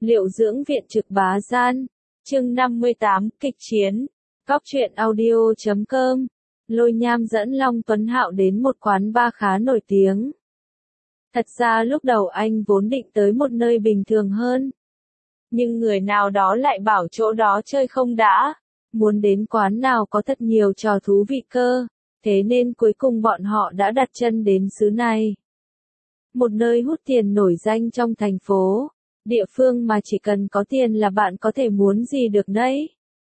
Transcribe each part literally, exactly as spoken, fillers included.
Liệu dưỡng viện trực bá gian. Chương năm mươi tám, kịch chiến. Cóc truyện audio chấm com. Lôi Nham dẫn Long Tuấn Hạo đến một quán bar khá nổi tiếng. Thật ra lúc đầu anh vốn định tới một nơi bình thường hơn. Nhưng người nào đó lại bảo chỗ đó chơi không đã. Muốn đến quán nào có thật nhiều trò thú vị cơ. Thế nên cuối cùng bọn họ đã đặt chân đến xứ này. Một nơi hút tiền nổi danh trong thành phố. Địa phương mà chỉ cần có tiền là bạn có thể muốn gì được đấy.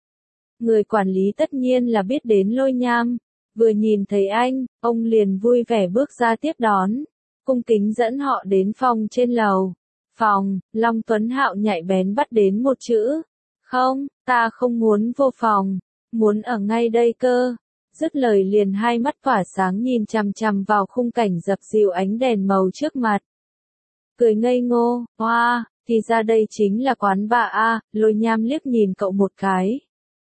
Người quản lý tất nhiên là biết đến Lôi Nham. Vừa nhìn thấy anh, ông liền vui vẻ bước ra tiếp đón. Cung kính dẫn họ đến phòng trên lầu. Phòng, Long Tuấn Hạo nhạy bén bắt đến một chữ. Không, ta không muốn vô phòng. Muốn ở ngay đây cơ. Dứt lời liền hai mắt tỏa sáng nhìn chằm chằm vào khung cảnh dập dìu ánh đèn màu trước mặt. Cười ngây ngô, hoa, wow, thì ra đây chính là quán bar A. Lôi Nham liếc nhìn cậu một cái.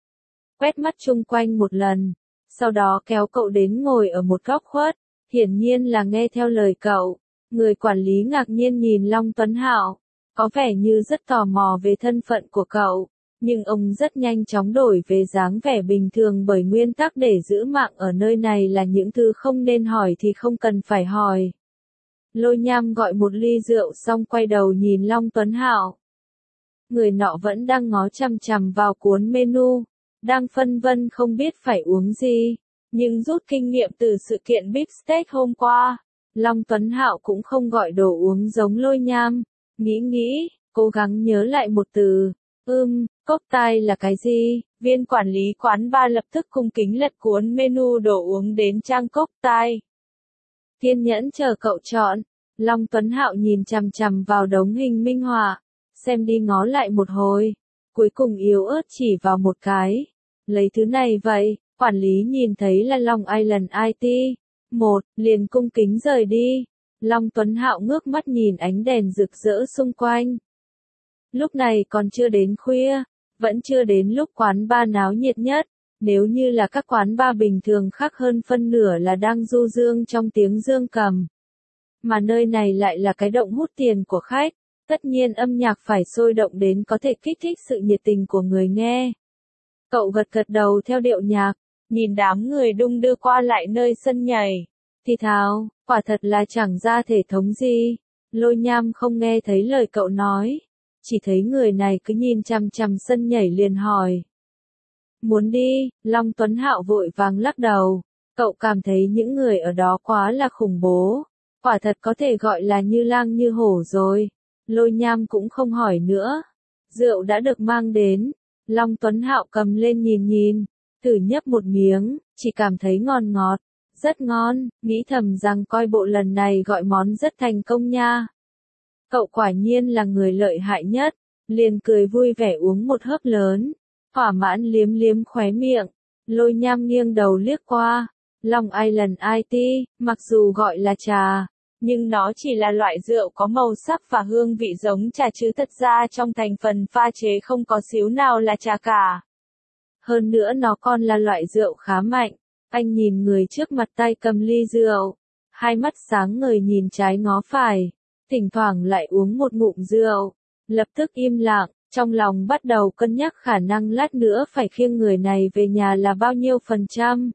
Quét mắt chung quanh một lần. Sau đó kéo cậu đến ngồi ở một góc khuất. Hiển nhiên là nghe theo lời cậu. Người quản lý ngạc nhiên nhìn Long Tuấn Hạo. Có vẻ như rất tò mò về thân phận của cậu. Nhưng ông rất nhanh chóng đổi về dáng vẻ bình thường bởi nguyên tắc để giữ mạng ở nơi này là những thứ không nên hỏi thì không cần phải hỏi. Lôi Nham gọi một ly rượu xong quay đầu nhìn Long Tuấn Hạo. Người nọ vẫn đang ngó chằm chằm vào cuốn menu, đang phân vân không biết phải uống gì. Nhưng rút kinh nghiệm từ sự kiện beef steak hôm qua, Long Tuấn Hạo cũng không gọi đồ uống giống Lôi Nham. Nghĩ nghĩ, cố gắng nhớ lại một từ. Ừm, cocktail là cái gì? Viên quản lý quán bar lập tức cung kính lật cuốn menu đồ uống đến trang cocktail. Kiên nhẫn chờ cậu chọn. Long Tuấn Hạo nhìn chằm chằm vào đống hình minh họa, xem đi ngó lại một hồi, cuối cùng yếu ớt chỉ vào một cái. Lấy thứ này vậy. Quản lý nhìn thấy là Long Island i tê. Một, liền cung kính rời đi. Long Tuấn Hạo ngước mắt nhìn ánh đèn rực rỡ xung quanh. Lúc này còn chưa đến khuya, vẫn chưa đến lúc quán bar náo nhiệt nhất. Nếu như là các quán bar bình thường khác hơn phân nửa là đang du dương trong tiếng dương cầm. Mà nơi này lại là cái động hút tiền của khách. Tất nhiên âm nhạc phải sôi động đến có thể kích thích sự nhiệt tình của người nghe. Cậu gật gật đầu theo điệu nhạc, nhìn đám người đung đưa qua lại nơi sân nhảy. Thì thào, quả thật là chẳng ra thể thống gì. Lôi Nham không nghe thấy lời cậu nói. Chỉ thấy người này cứ nhìn chằm chằm sân nhảy liền hỏi. Muốn đi, Long Tuấn Hạo vội vàng lắc đầu. Cậu cảm thấy những người ở đó quá là khủng bố. Quả thật có thể gọi là như lang như hổ rồi. Lôi Nham cũng không hỏi nữa. Rượu đã được mang đến. Long Tuấn Hạo cầm lên nhìn nhìn. Thử nhấp một miếng, chỉ cảm thấy ngon ngọt. Rất ngon, nghĩ thầm rằng coi bộ lần này gọi món rất thành công nha. Cậu quả nhiên là người lợi hại nhất. Liền cười vui vẻ uống một hớp lớn. Thỏa mãn liếm liếm khóe miệng. Lôi Nham nghiêng đầu liếc qua. Long Island i tê, mặc dù gọi là trà, nhưng nó chỉ là loại rượu có màu sắc và hương vị giống trà chứ thật ra trong thành phần pha chế không có xíu nào là trà cả. Hơn nữa nó còn là loại rượu khá mạnh. Anh nhìn người trước mặt tay cầm ly rượu. Hai mắt sáng ngời nhìn trái ngó phải. Thỉnh thoảng lại uống một ngụm rượu. Lập tức im lặng, trong lòng bắt đầu cân nhắc khả năng lát nữa phải khiêng người này về nhà là bao nhiêu phần trăm.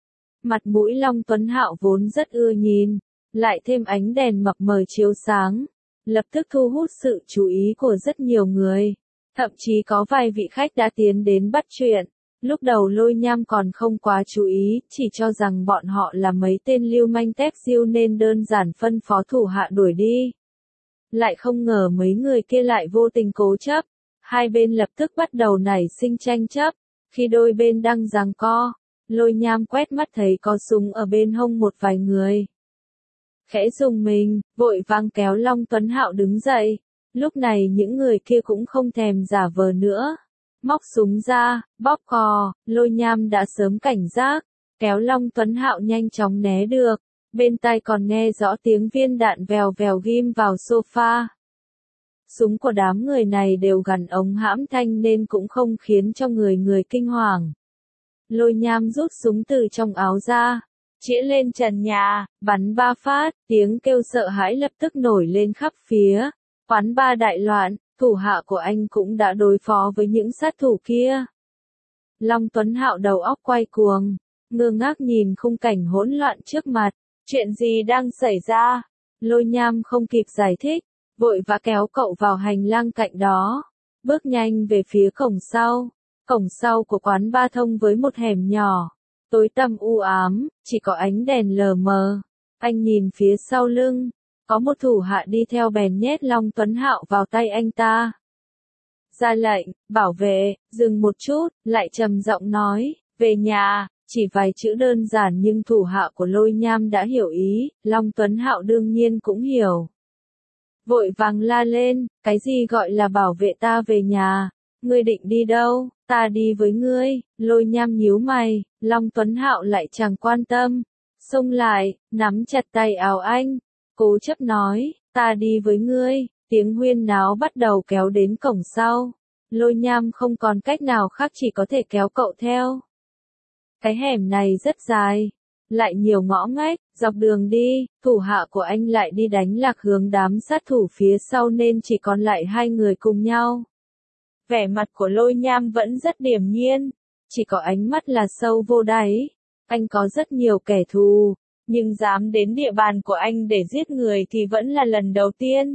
Mặt mũi Long Tuấn Hạo vốn rất ưa nhìn, lại thêm ánh đèn mập mờ chiếu sáng, lập tức thu hút sự chú ý của rất nhiều người. Thậm chí có vài vị khách đã tiến đến bắt chuyện. Lúc đầu Lôi Nham còn không quá chú ý, chỉ cho rằng bọn họ là mấy tên lưu manh tép diêu nên đơn giản phân phó thủ hạ đuổi đi. Lại không ngờ mấy người kia lại vô tình cố chấp. Hai bên lập tức bắt đầu nảy sinh tranh chấp. Khi đôi bên đang giằng co, Lôi Nham quét mắt thấy có súng ở bên hông một vài người. Khẽ rùng mình, vội vàng kéo Long Tuấn Hạo đứng dậy. Lúc này những người kia cũng không thèm giả vờ nữa. Móc súng ra, bóp cò. Lôi Nham đã sớm cảnh giác, kéo Long Tuấn Hạo nhanh chóng né được. Bên tai còn nghe rõ tiếng viên đạn vèo vèo ghim vào sofa. Súng của đám người này đều gắn ống hãm thanh nên cũng không khiến cho người người kinh hoàng. Lôi Nham rút súng từ trong áo ra, chĩa lên trần nhà, bắn ba phát, tiếng kêu sợ hãi lập tức nổi lên khắp phía. Quán bar đại loạn, thủ hạ của anh cũng đã đối phó với những sát thủ kia. Long Tuấn Hạo đầu óc quay cuồng, ngơ ngác nhìn khung cảnh hỗn loạn trước mặt. Chuyện gì đang xảy ra? Lôi Nham không kịp giải thích, vội vã kéo cậu vào hành lang cạnh đó, bước nhanh về phía cổng sau. Cổng sau của quán ba thông với một hẻm nhỏ, tối tăm u ám, chỉ có ánh đèn lờ mờ. Anh nhìn phía sau lưng, có một thủ hạ đi theo bèn nhét Long Tuấn Hạo vào tay anh ta. Ra lệnh, bảo vệ, dừng một chút, lại trầm giọng nói, về nhà. Chỉ vài chữ đơn giản nhưng thủ hạ của Lôi Nham đã hiểu ý, Long Tuấn Hạo đương nhiên cũng hiểu. Vội vàng la lên, cái gì gọi là bảo vệ ta về nhà, ngươi định đi đâu, ta đi với ngươi. Lôi Nham nhíu mày, Long Tuấn Hạo lại chẳng quan tâm, xông lại, nắm chặt tay áo anh, cố chấp nói, ta đi với ngươi. Tiếng huyên náo bắt đầu kéo đến cổng sau, Lôi Nham không còn cách nào khác chỉ có thể kéo cậu theo. Cái hẻm này rất dài, lại nhiều ngõ ngách, dọc đường đi, thủ hạ của anh lại đi đánh lạc hướng đám sát thủ phía sau nên chỉ còn lại hai người cùng nhau. Vẻ mặt của Lôi Nham vẫn rất điềm nhiên, chỉ có ánh mắt là sâu vô đáy. Anh có rất nhiều kẻ thù, nhưng dám đến địa bàn của anh để giết người thì vẫn là lần đầu tiên.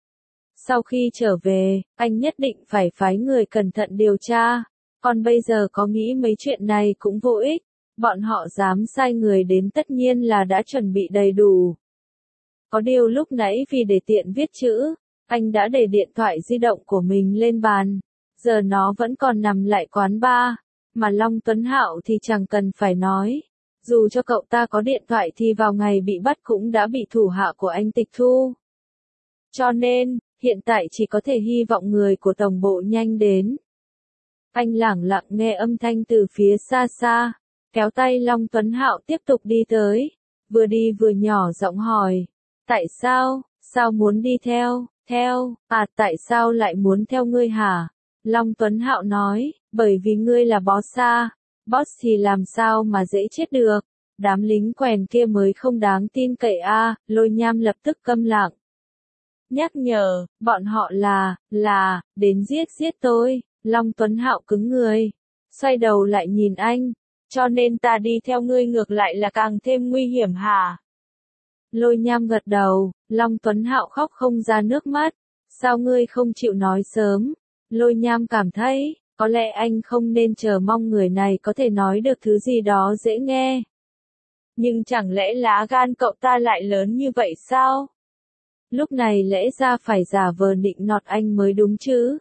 Sau khi trở về, anh nhất định phải phái người cẩn thận điều tra. Còn bây giờ có nghĩ mấy chuyện này cũng vô ích, bọn họ dám sai người đến tất nhiên là đã chuẩn bị đầy đủ. Có điều lúc nãy vì để tiện viết chữ, anh đã để điện thoại di động của mình lên bàn, giờ nó vẫn còn nằm lại quán bar, mà Long Tuấn Hạo thì chẳng cần phải nói. Dù cho cậu ta có điện thoại thì vào ngày bị bắt cũng đã bị thủ hạ của anh tịch thu. Cho nên, hiện tại chỉ có thể hy vọng người của tổng bộ nhanh đến. Anh lẳng lặng nghe âm thanh từ phía xa xa, kéo tay Long Tuấn Hạo tiếp tục đi tới, vừa đi vừa nhỏ giọng hỏi, tại sao, sao muốn đi theo, theo, à tại sao lại muốn theo ngươi hả? Long Tuấn Hạo nói, bởi vì ngươi là boss à, boss thì làm sao mà dễ chết được, đám lính quèn kia mới không đáng tin cậy à, Lôi Nham lập tức câm lặng. Nhắc nhở, bọn họ là, là, đến giết giết tôi. Long Tuấn Hạo cứng người, xoay đầu lại nhìn anh, cho nên ta đi theo ngươi ngược lại là càng thêm nguy hiểm hả? Lôi Nham gật đầu, Long Tuấn Hạo khóc không ra nước mắt, sao ngươi không chịu nói sớm? Lôi Nham cảm thấy, có lẽ anh không nên chờ mong người này có thể nói được thứ gì đó dễ nghe. Nhưng chẳng lẽ lá gan cậu ta lại lớn như vậy sao? Lúc này lẽ ra phải giả vờ nịnh nọt anh mới đúng chứ?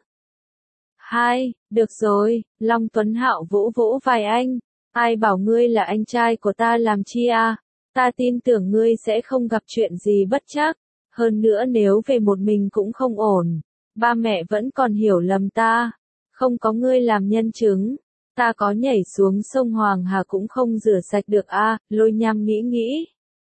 Hai, được rồi, Long Tuấn Hạo vỗ vỗ vai anh, ai bảo ngươi là anh trai của ta làm chi à, ta tin tưởng ngươi sẽ không gặp chuyện gì bất trắc, hơn nữa nếu về một mình cũng không ổn, ba mẹ vẫn còn hiểu lầm ta, không có ngươi làm nhân chứng, ta có nhảy xuống sông Hoàng Hà cũng không rửa sạch được a. À, Lôi Nham nghĩ nghĩ.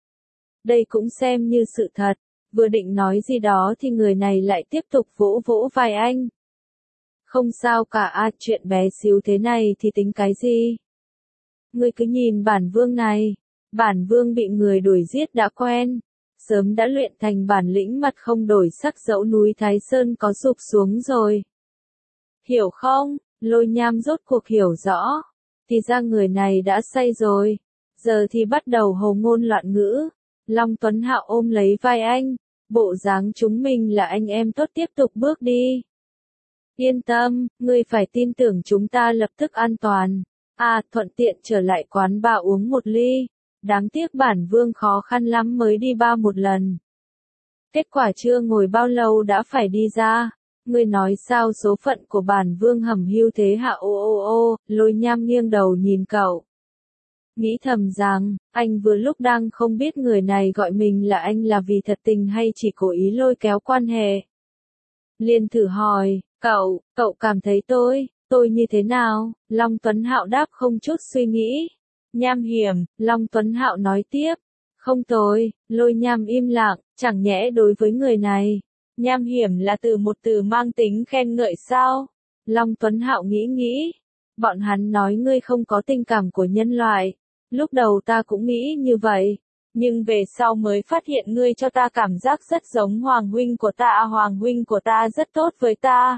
Đây cũng xem như sự thật, vừa định nói gì đó thì người này lại tiếp tục vỗ vỗ vai anh. Không sao cả a, à, chuyện bé xíu thế này thì tính cái gì? Ngươi cứ nhìn bản vương này, bản vương bị người đuổi giết đã quen, sớm đã luyện thành bản lĩnh mặt không đổi sắc dẫu núi Thái Sơn có sụp xuống rồi. Hiểu không? Lôi Nham rốt cuộc hiểu rõ, thì ra người này đã say rồi, giờ thì bắt đầu hồ ngôn loạn ngữ. Long Tuấn Hạo ôm lấy vai anh, bộ dáng chúng mình là anh em tốt tiếp tục bước đi. Yên tâm, ngươi phải tin tưởng chúng ta lập tức an toàn. À, thuận tiện trở lại quán ba uống một ly. Đáng tiếc bản vương khó khăn lắm mới đi ba một lần. Kết quả chưa ngồi bao lâu đã phải đi ra. Ngươi nói sao số phận của bản vương hầm hưu thế hả? Ô ô ô, Lôi Nham nghiêng đầu nhìn cậu. Nghĩ thầm rằng, anh vừa lúc đang không biết người này gọi mình là anh là vì thật tình hay chỉ cố ý lôi kéo quan hệ. Liền thử hỏi, cậu, cậu cảm thấy tôi, tôi như thế nào? Long Tuấn Hạo đáp không chút suy nghĩ. Nham hiểm, Long Tuấn Hạo nói tiếp. Không tồi, Lôi Nham im lặng, chẳng nhẽ đối với người này. Nham hiểm là từ một từ mang tính khen ngợi sao? Long Tuấn Hạo nghĩ nghĩ. Bọn hắn nói ngươi không có tình cảm của nhân loại. Lúc đầu ta cũng nghĩ như vậy. Nhưng về sau mới phát hiện ngươi cho ta cảm giác rất giống Hoàng huynh của ta, Hoàng huynh của ta rất tốt với ta.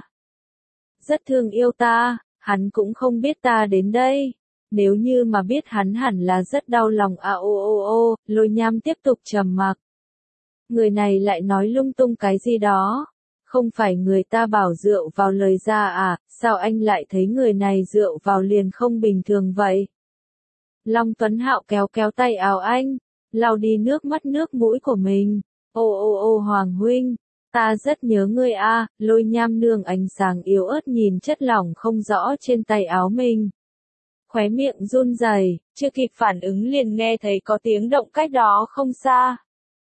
Rất thương yêu ta, hắn cũng không biết ta đến đây. Nếu như mà biết hắn hẳn là rất đau lòng à ô ô ô, Lôi Nham tiếp tục trầm mặc. Người này lại nói lung tung cái gì đó. Không phải người ta bảo rượu vào lời ra à, sao anh lại thấy người này rượu vào liền không bình thường vậy? Long Tuấn Hạo kéo kéo tay áo anh, lau đi nước mắt nước mũi của mình. Ô ô ô Hoàng huynh, ta rất nhớ ngươi a. Lôi Nham nương ánh sáng yếu ớt nhìn chất lỏng không rõ trên tay áo mình. Khóe miệng run rẩy, chưa kịp phản ứng liền nghe thấy có tiếng động cách đó không xa.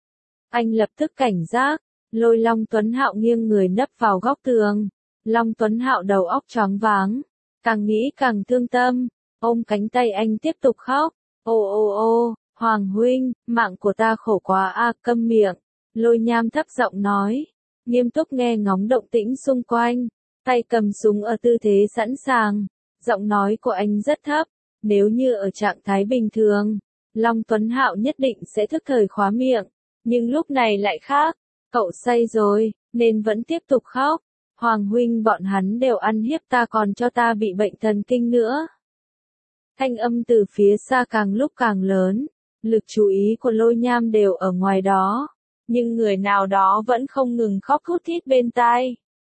Anh lập tức cảnh giác, lôi Long Tuấn Hạo nghiêng người nấp vào góc tường. Long Tuấn Hạo đầu óc choáng váng, càng nghĩ càng thương tâm, ôm cánh tay anh tiếp tục khóc. Ô ô ô, Hoàng huynh, mạng của ta khổ quá a, câm miệng. Lôi Nham thấp giọng nói, nghiêm túc nghe ngóng động tĩnh xung quanh, tay cầm súng ở tư thế sẵn sàng. Giọng nói của anh rất thấp, nếu như ở trạng thái bình thường, Long Tuấn Hạo nhất định sẽ thức thời khóa miệng, nhưng lúc này lại khác, cậu say rồi, nên vẫn tiếp tục khóc. Hoàng huynh bọn hắn đều ăn hiếp ta còn cho ta bị bệnh thần kinh nữa. Thanh âm từ phía xa càng lúc càng lớn, lực chú ý của Lôi Nham đều ở ngoài đó, nhưng người nào đó vẫn không ngừng khóc thút thít bên tai.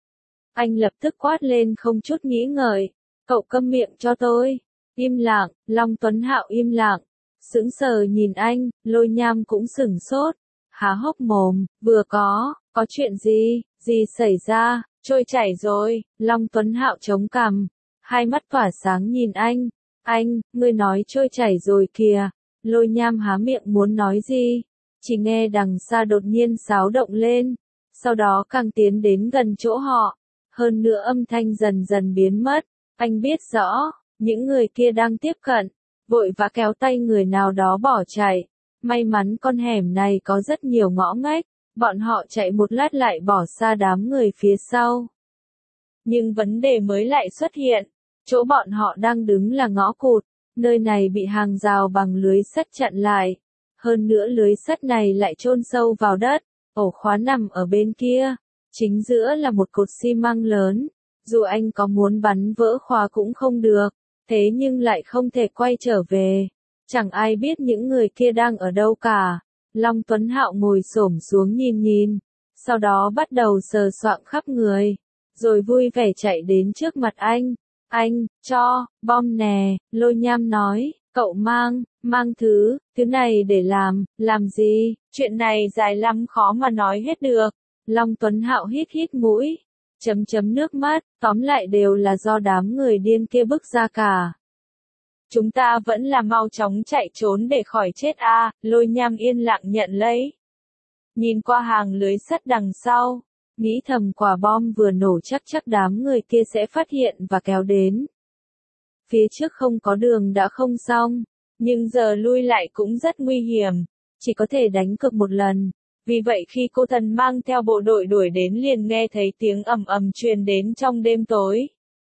Anh lập tức quát lên không chút nghĩ ngợi. Cậu câm miệng cho tôi. Im lặng, Long Tuấn Hạo im lặng. Sững sờ nhìn anh, Lôi Nham cũng sửng sốt. Há hốc mồm, vừa có, có chuyện gì, gì xảy ra, trôi chảy rồi. Long Tuấn Hạo chống cằm, hai mắt tỏa sáng nhìn anh. Anh, ngươi nói trôi chảy rồi kìa. Lôi Nham há miệng muốn nói gì, chỉ nghe đằng xa đột nhiên xáo động lên, sau đó càng tiến đến gần chỗ họ. Hơn nữa âm thanh dần dần biến mất. Anh biết rõ, những người kia đang tiếp cận, vội vã kéo tay người nào đó bỏ chạy. May mắn con hẻm này có rất nhiều ngõ ngách, bọn họ chạy một lát lại bỏ xa đám người phía sau. Nhưng vấn đề mới lại xuất hiện, chỗ bọn họ đang đứng là ngõ cụt, nơi này bị hàng rào bằng lưới sắt chặn lại. Hơn nữa lưới sắt này lại chôn sâu vào đất, ổ khóa nằm ở bên kia, chính giữa là một cột xi măng lớn. Dù anh có muốn bắn vỡ khóa cũng không được, thế nhưng lại không thể quay trở về. Chẳng ai biết những người kia đang ở đâu cả. Long Tuấn Hạo ngồi xổm xuống nhìn nhìn, sau đó bắt đầu sờ soạng khắp người, rồi vui vẻ chạy đến trước mặt anh. Anh, cho, bom nè, Lôi Nham nói, cậu mang, mang thứ, thứ này để làm, làm gì, chuyện này dài lắm khó mà nói hết được. Long Tuấn Hạo hít hít mũi. Chấm chấm nước mắt, tóm lại đều là do đám người điên kia bức ra cả. Chúng ta vẫn là mau chóng chạy trốn để khỏi chết a. Lôi Nham yên lặng nhận lấy. Nhìn qua hàng lưới sắt đằng sau, nghĩ thầm quả bom vừa nổ chắc chắc đám người kia sẽ phát hiện và kéo đến. Phía trước không có đường đã không xong, nhưng giờ lui lại cũng rất nguy hiểm, chỉ có thể đánh cược một lần. Vì vậy khi cô thần mang theo bộ đội đuổi đến liền nghe thấy tiếng ầm ầm truyền đến trong đêm tối.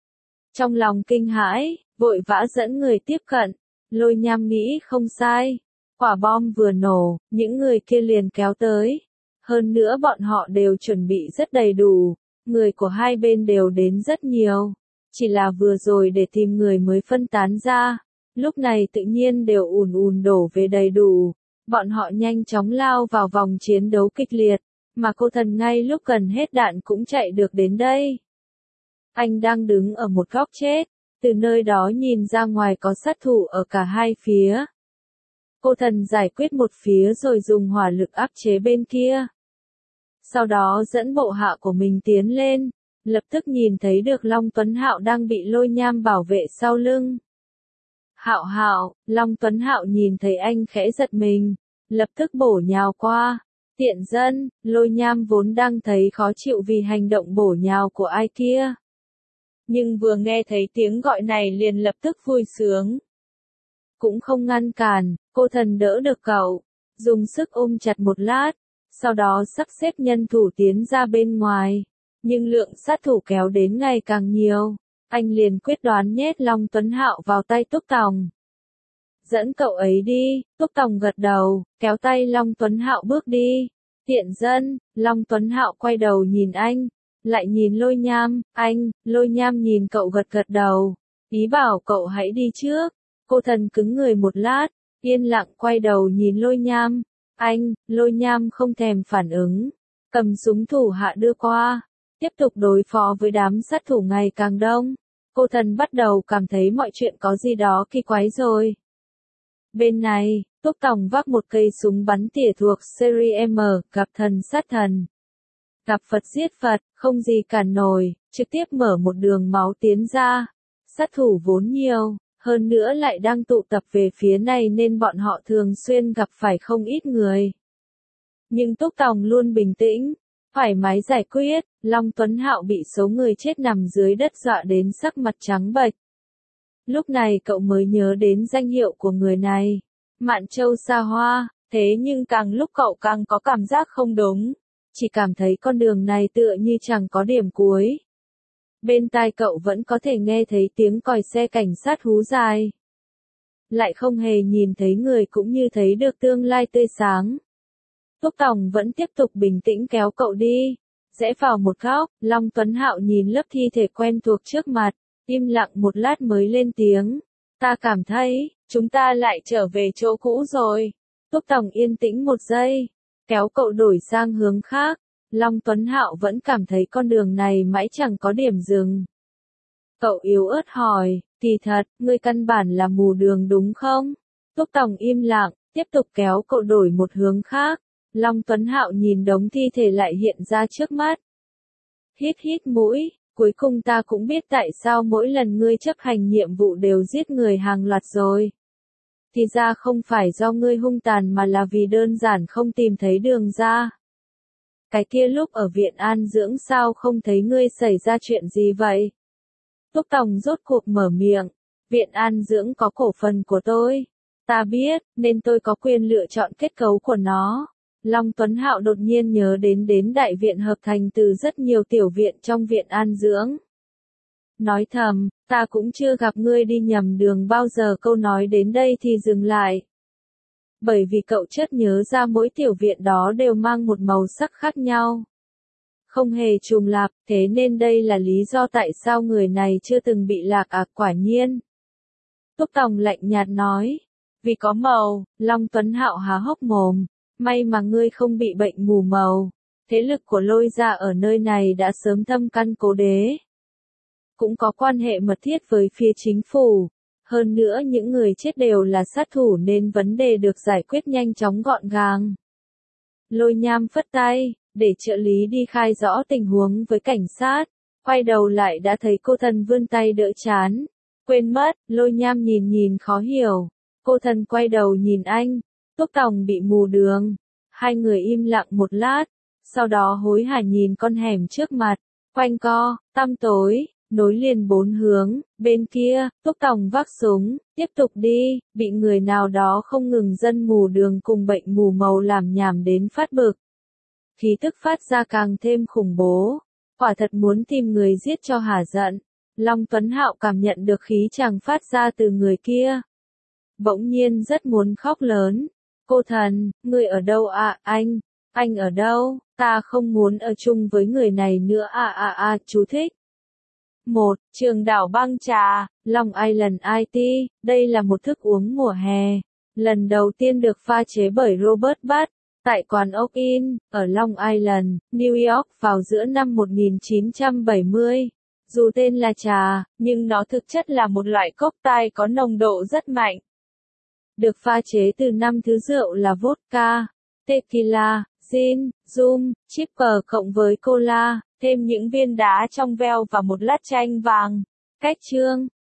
Trong lòng kinh hãi, vội vã dẫn người tiếp cận. Lôi Nham nghĩ không sai, quả bom vừa nổ, những người kia liền kéo tới. Hơn nữa bọn họ đều chuẩn bị rất đầy đủ, người của hai bên đều đến rất nhiều. Chỉ là vừa rồi để tìm người mới phân tán ra, lúc này tự nhiên đều ùn ùn đổ về đầy đủ. Bọn họ nhanh chóng lao vào vòng chiến đấu kịch liệt, mà cô thần ngay lúc gần hết đạn cũng chạy được đến đây. Anh đang đứng ở một góc chết, từ nơi đó nhìn ra ngoài có sát thủ ở cả hai phía. Cô thần giải quyết một phía rồi dùng hỏa lực áp chế bên kia. Sau đó dẫn bộ hạ của mình tiến lên, lập tức nhìn thấy được Long Tuấn Hạo đang bị Lôi Nham bảo vệ sau lưng. Hạo Hạo, Long Tuấn Hạo nhìn thấy anh khẽ giật mình, lập tức bổ nhào qua. Tiện dân, Lôi Nham vốn đang thấy khó chịu vì hành động bổ nhào của ai kia. Nhưng vừa nghe thấy tiếng gọi này liền lập tức vui sướng. Cũng không ngăn cản, cô thần đỡ được cậu, dùng sức ôm chặt một lát, sau đó sắp xếp nhân thủ tiến ra bên ngoài. Nhưng lượng sát thủ kéo đến ngày càng nhiều, anh liền quyết đoán nhét Long Tuấn Hạo vào tay Túc Tòng. Dẫn cậu ấy đi, Túc Tòng gật đầu, kéo tay Long Tuấn Hạo bước đi. Tiện dân, Long Tuấn Hạo quay đầu nhìn anh, lại nhìn Lôi Nham, anh, Lôi Nham nhìn cậu gật gật đầu, ý bảo cậu hãy đi trước. Cô thần cứng người một lát, yên lặng quay đầu nhìn Lôi Nham, anh, Lôi Nham không thèm phản ứng, cầm súng thủ hạ đưa qua, tiếp tục đối phó với đám sát thủ ngày càng đông. Cô thần bắt đầu cảm thấy mọi chuyện có gì đó kỳ quái rồi. Bên này, Túc Tòng vác một cây súng bắn tỉa thuộc series M, gặp thần sát thần. Gặp Phật giết Phật, không gì cản nổi, trực tiếp mở một đường máu tiến ra. Sát thủ vốn nhiều, hơn nữa lại đang tụ tập về phía này nên bọn họ thường xuyên gặp phải không ít người. Nhưng Túc Tòng luôn bình tĩnh, thoải mái giải quyết. Long Tuấn Hạo bị số người chết nằm dưới đất dọa đến sắc mặt trắng bệch. Lúc này cậu mới nhớ đến danh hiệu của người này, Mạn Châu Sa Hoa, thế nhưng càng lúc cậu càng có cảm giác không đúng, chỉ cảm thấy con đường này tựa như chẳng có điểm cuối. Bên tai cậu vẫn có thể nghe thấy tiếng còi xe cảnh sát hú dài. Lại không hề nhìn thấy người cũng như thấy được tương lai tươi sáng. Túc Tòng vẫn tiếp tục bình tĩnh kéo cậu đi, rẽ vào một góc. Long Tuấn Hạo nhìn lớp thi thể quen thuộc trước mặt, im lặng một lát mới lên tiếng. Ta cảm thấy, chúng ta lại trở về chỗ cũ rồi. Túc Tòng yên tĩnh một giây, kéo cậu đổi sang hướng khác. Long Tuấn Hạo vẫn cảm thấy con đường này mãi chẳng có điểm dừng. Cậu yếu ớt hỏi, kỳ thật, ngươi căn bản là mù đường đúng không? Túc Tòng im lặng, tiếp tục kéo cậu đổi một hướng khác. Long Tuấn Hạo nhìn đống thi thể lại hiện ra trước mắt. Hít hít mũi, cuối cùng ta cũng biết tại sao mỗi lần ngươi chấp hành nhiệm vụ đều giết người hàng loạt rồi. Thì ra không phải do ngươi hung tàn mà là vì đơn giản không tìm thấy đường ra. Cái kia lúc ở viện an dưỡng sao không thấy ngươi xảy ra chuyện gì vậy? Túc Tòng rốt cuộc mở miệng, viện an dưỡng có cổ phần của tôi. Ta biết, nên tôi có quyền lựa chọn kết cấu của nó. Long Tuấn Hạo đột nhiên nhớ đến đến đại viện hợp thành từ rất nhiều tiểu viện trong viện an dưỡng. Nói thầm, ta cũng chưa gặp ngươi đi nhầm đường bao giờ. Câu nói đến đây thì dừng lại. Bởi vì cậu chợt nhớ ra mỗi tiểu viện đó đều mang một màu sắc khác nhau. Không hề trùng lặp, thế nên đây là lý do tại sao người này chưa từng bị lạc à, quả nhiên. Túc Tòng lạnh nhạt nói, vì có màu. Long Tuấn Hạo há hốc mồm, may mà ngươi không bị bệnh mù màu. Thế lực của Lôi gia ở nơi này đã sớm thâm căn cố đế. Cũng có quan hệ mật thiết với phía chính phủ. Hơn nữa những người chết đều là sát thủ nên vấn đề được giải quyết nhanh chóng gọn gàng. Lôi Nham phất tay, để trợ lý đi khai rõ tình huống với cảnh sát. Quay đầu lại đã thấy cô thần vươn tay đỡ chán. Quên mất, Lôi Nham nhìn nhìn khó hiểu. Cô thần quay đầu nhìn anh. Túc Tòng bị mù đường. Hai người im lặng một lát. Sau đó hối hả nhìn con hẻm trước mặt. Quanh co, tăm tối. Nối liền bốn hướng, bên kia, Túc Tòng vác súng, tiếp tục đi, bị người nào đó không ngừng dân mù đường cùng bệnh mù màu làm nhảm đến phát bực. Khí tức phát ra càng thêm khủng bố, quả thật muốn tìm người giết cho hả giận. Long Tuấn Hạo cảm nhận được khí chàng phát ra từ người kia. Bỗng nhiên rất muốn khóc lớn. Cô thần, người ở đâu à, anh? Anh ở đâu? Ta không muốn ở chung với người này nữa à à à, chú thích. một. Trường đảo băng trà, Long Island i tê, đây là một thức uống mùa hè. Lần đầu tiên được pha chế bởi Robert Butt, tại quán Oak Inn, ở Long Island, New York vào giữa năm một nghìn chín trăm bảy mươi. Dù tên là trà, nhưng nó thực chất là một loại cocktail có nồng độ rất mạnh. Được pha chế từ năm thứ rượu là vodka, tequila, gin, rum, chipper cộng với cola. Thêm những viên đá trong veo và một lát chanh vàng. Cách chương